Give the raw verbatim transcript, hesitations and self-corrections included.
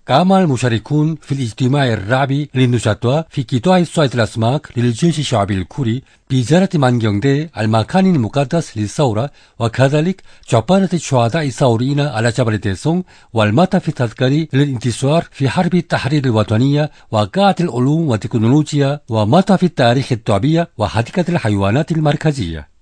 قام المشاركون في الاجتماع الرابع للنشطاء في قطاع صيد الأسماك للجيش الشعبي الكوري بزيارة منجنده المكان المقدس للثورة، وكذلك جبانة شهداء الثوريين على جبل الدسون والمات في التذكار للانتصار في حرب التحرير الوطنية وقاعة العلوم والتكنولوجيا، ومات في التاريخ الطبيعي وحديقة الحيوانات المركزية.